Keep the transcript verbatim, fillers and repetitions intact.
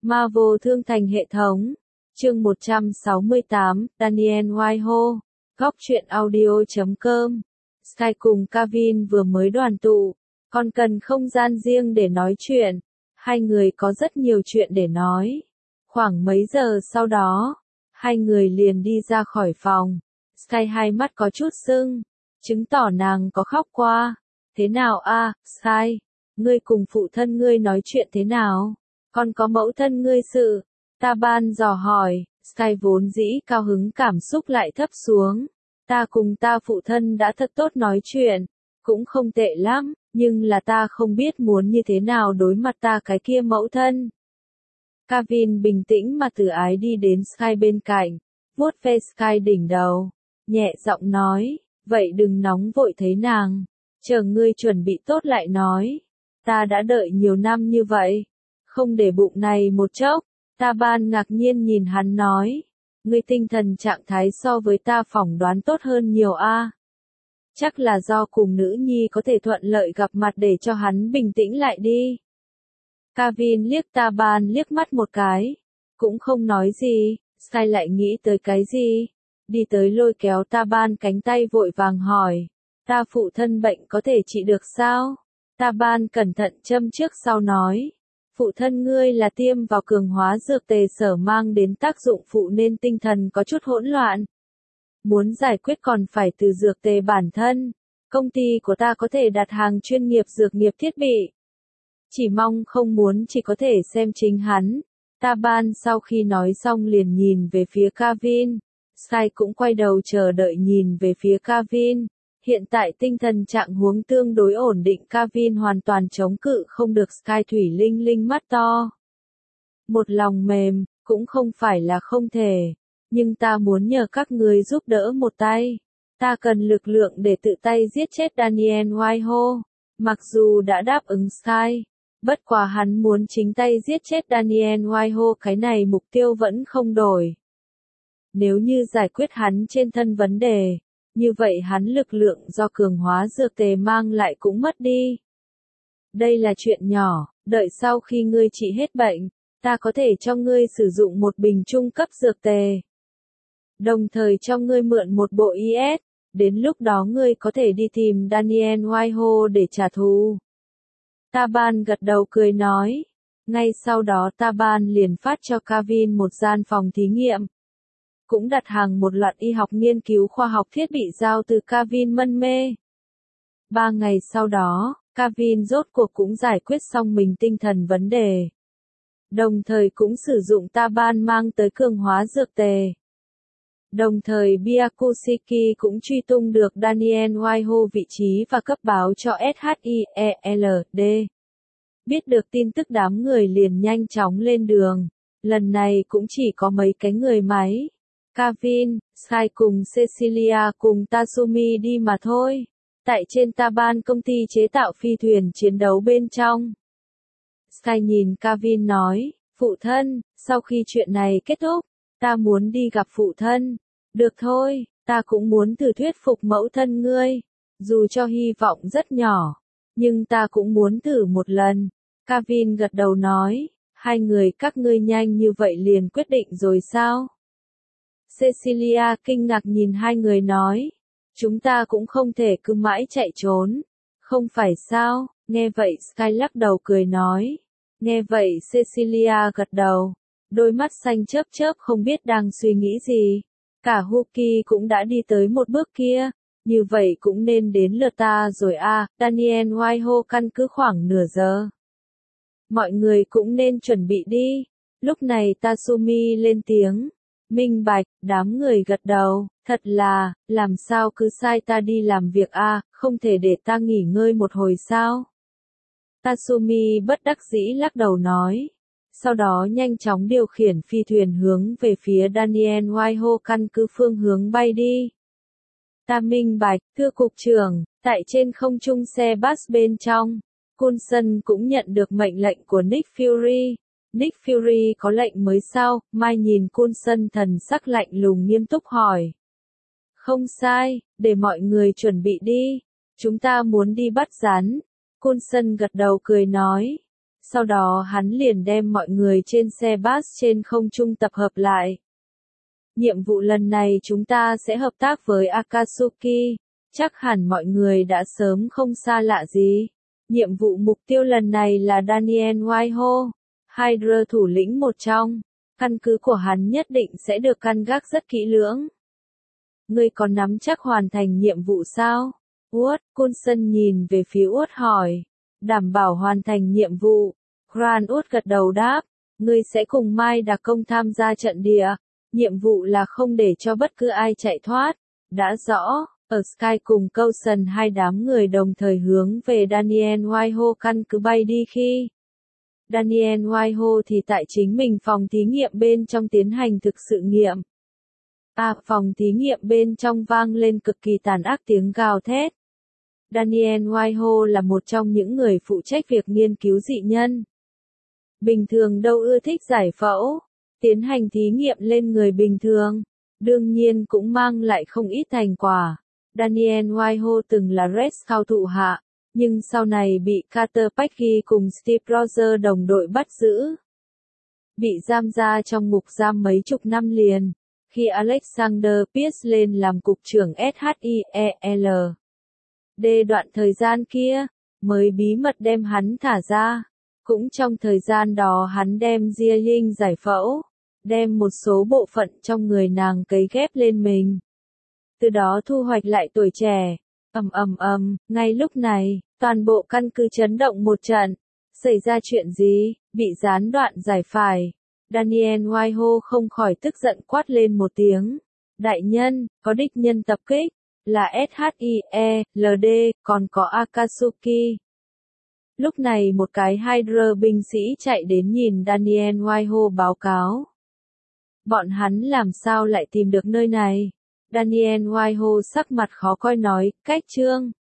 Marvel Thương Thành Hệ Thống. Chương một trăm sáu mươi tám, Daniel Whitehall. Góc truyện audio chấm com. Sky cùng Kevin vừa mới đoàn tụ, còn cần không gian riêng để nói chuyện. Hai người có rất nhiều chuyện để nói. Khoảng mấy giờ sau đó, hai người liền đi ra khỏi phòng. Sky hai mắt có chút sưng, chứng tỏ nàng có khóc qua. Thế nào a, Sky? Ngươi cùng phụ thân ngươi nói chuyện thế nào? Còn có mẫu thân ngươi sự? Ta ban dò hỏi. Sky vốn dĩ cao hứng cảm xúc lại thấp xuống. Ta cùng ta phụ thân đã thật tốt nói chuyện, cũng không tệ lắm, nhưng là ta không biết muốn như thế nào đối mặt ta cái kia mẫu thân. Kevin bình tĩnh mà từ ái đi đến Sky bên cạnh, vuốt ve Sky đỉnh đầu, nhẹ giọng nói, vậy đừng nóng vội thấy nàng, chờ ngươi chuẩn bị tốt lại nói. Ta đã đợi nhiều năm như vậy, không để bụng này một chốc. Ta ban ngạc nhiên nhìn hắn nói, ngươi tinh thần trạng thái so với ta phỏng đoán tốt hơn nhiều a. Chắc là do cùng nữ nhi có thể thuận lợi gặp mặt để cho hắn bình tĩnh lại đi. Kevin liếc ta ban liếc mắt một cái, cũng không nói gì. Sky lại nghĩ tới cái gì, đi tới lôi kéo ta ban cánh tay vội vàng hỏi, ta phụ thân bệnh có thể trị được sao? Ta ban cẩn thận châm trước sau nói, phụ thân ngươi là tiêm vào cường hóa dược tề sở mang đến tác dụng phụ nên tinh thần có chút hỗn loạn. Muốn giải quyết còn phải từ dược tề bản thân. Công ty của ta có thể đặt hàng chuyên nghiệp dược nghiệp thiết bị. Chỉ mong không muốn chỉ có thể xem chính hắn. Ta ban sau khi nói xong liền nhìn về phía Kevin. Sky cũng quay đầu chờ đợi nhìn về phía Kevin. Hiện tại tinh thần trạng huống tương đối ổn định, Kevin hoàn toàn chống cự không được Sky thủy linh linh mắt to. Một lòng mềm, cũng không phải là không thể, nhưng ta muốn nhờ các người giúp đỡ một tay. Ta cần lực lượng để tự tay giết chết Daniel Whitehall. Mặc dù đã đáp ứng Sky, bất quá hắn muốn chính tay giết chết Daniel Whitehall, cái này mục tiêu vẫn không đổi. Nếu như giải quyết hắn trên thân vấn đề, như vậy hắn lực lượng do cường hóa dược tề mang lại cũng mất đi. Đây là chuyện nhỏ, đợi sau khi ngươi trị hết bệnh, ta có thể cho ngươi sử dụng một bình trung cấp dược tề. Đồng thời cho ngươi mượn một bộ i ét, đến lúc đó ngươi có thể đi tìm Daniel Whitehall để trả thù. Taban gật đầu cười nói. Ngay sau đó Taban liền phát cho Kevin một gian phòng thí nghiệm. Cũng đặt hàng một loạt y học nghiên cứu khoa học thiết bị giao từ Kevin mân mê. Ba ngày sau đó, Kevin rốt cuộc cũng giải quyết xong mình tinh thần vấn đề. Đồng thời cũng sử dụng Taban mang tới cường hóa dược tề. Đồng thời Byakushiki cũng truy tung được Daniel Whitehall vị trí và cấp báo cho ét hát i e lờ đê. Biết được tin tức đám người liền nhanh chóng lên đường. Lần này cũng chỉ có mấy cái người máy. Kevin, Sky cùng Cecilia cùng Tatsumi đi mà thôi. Tại trên Taban công ty chế tạo phi thuyền chiến đấu bên trong. Sky nhìn Kevin nói, phụ thân, sau khi chuyện này kết thúc, ta muốn đi gặp phụ thân. Được thôi, ta cũng muốn thử thuyết phục mẫu thân ngươi. Dù cho hy vọng rất nhỏ, nhưng ta cũng muốn thử một lần. Kevin gật đầu nói, hai người các ngươi nhanh như vậy liền quyết định rồi sao? Cecilia kinh ngạc nhìn hai người nói, chúng ta cũng không thể cứ mãi chạy trốn. Không phải sao? Nghe vậy Sky lắc đầu cười nói. Nghe vậy Cecilia gật đầu, đôi mắt xanh chớp chớp không biết đang suy nghĩ gì. Cả Huki cũng đã đi tới một bước kia, như vậy cũng nên đến lượt ta rồi a. À, Daniel Whitehall căn cứ khoảng nửa giờ. Mọi người cũng nên chuẩn bị đi. Lúc này Tatsumi lên tiếng. Minh bạch, đám người gật đầu, thật là, làm sao cứ sai ta đi làm việc a, à, không thể để ta nghỉ ngơi một hồi sao? Tatsumi bất đắc dĩ lắc đầu nói. Sau đó nhanh chóng điều khiển phi thuyền hướng về phía Daniel Whitehall căn cứ phương hướng bay đi. Ta minh bạch, thưa cục trưởng, tại trên không trung xe bus bên trong, Coulson cũng nhận được mệnh lệnh của Nick Fury. Nick Fury có lệnh mới sao? Mai nhìn Coulson thần sắc lạnh lùng nghiêm túc hỏi. Không sai, để mọi người chuẩn bị đi. Chúng ta muốn đi bắt rắn. Coulson gật đầu cười nói. Sau đó hắn liền đem mọi người trên xe bus trên không trung tập hợp lại. Nhiệm vụ lần này chúng ta sẽ hợp tác với Akatsuki, chắc hẳn mọi người đã sớm không xa lạ gì. Nhiệm vụ mục tiêu lần này là Daniel Whitehall, Hydra thủ lĩnh một trong. Căn cứ của hắn nhất định sẽ được căn gác rất kỹ lưỡng. Ngươi có nắm chắc hoàn thành nhiệm vụ sao? Wood, Coulson nhìn về phía Wood hỏi. Đảm bảo hoàn thành nhiệm vụ. Grant Wood gật đầu đáp. Ngươi sẽ cùng Mai Đặc Công tham gia trận địa. Nhiệm vụ là không để cho bất cứ ai chạy thoát. Đã rõ, ở Sky cùng Coulson hai đám người đồng thời hướng về Daniel Whitehall căn cứ bay đi khi. Daniel Whitehall thì tại chính mình phòng thí nghiệm bên trong tiến hành thực sự nghiệm. À, phòng thí nghiệm bên trong vang lên cực kỳ tàn ác tiếng gào thét. Daniel Whitehall là một trong những người phụ trách việc nghiên cứu dị nhân. Bình thường đâu ưa thích giải phẫu, tiến hành thí nghiệm lên người bình thường, đương nhiên cũng mang lại không ít thành quả. Daniel Whitehall từng là Red Scout thủ hạ, nhưng sau này bị Carter Peggy cùng Steve Rogers đồng đội bắt giữ. Bị giam ra trong ngục giam mấy chục năm liền, khi Alexander Pierce lên làm cục trưởng S H I E L D đoạn thời gian kia, mới bí mật đem hắn thả ra. Cũng trong thời gian đó hắn đem Jia Ying giải phẫu, đem một số bộ phận trong người nàng cấy ghép lên mình. Từ đó thu hoạch lại tuổi trẻ. Ầm ầm ầm, ngay lúc này, toàn bộ căn cứ chấn động một trận. Xảy ra chuyện gì? Bị gián đoạn giải phải. Daniel Whitehall không khỏi tức giận quát lên một tiếng. Đại nhân, có địch nhân tập kích, là S H I E L D, còn có Akatsuki. Lúc này một cái Hydra binh sĩ chạy đến nhìn Daniel Whitehall báo cáo. Bọn hắn làm sao lại tìm được nơi này? Daniel Whitehall sắc mặt khó coi nói, cách trương.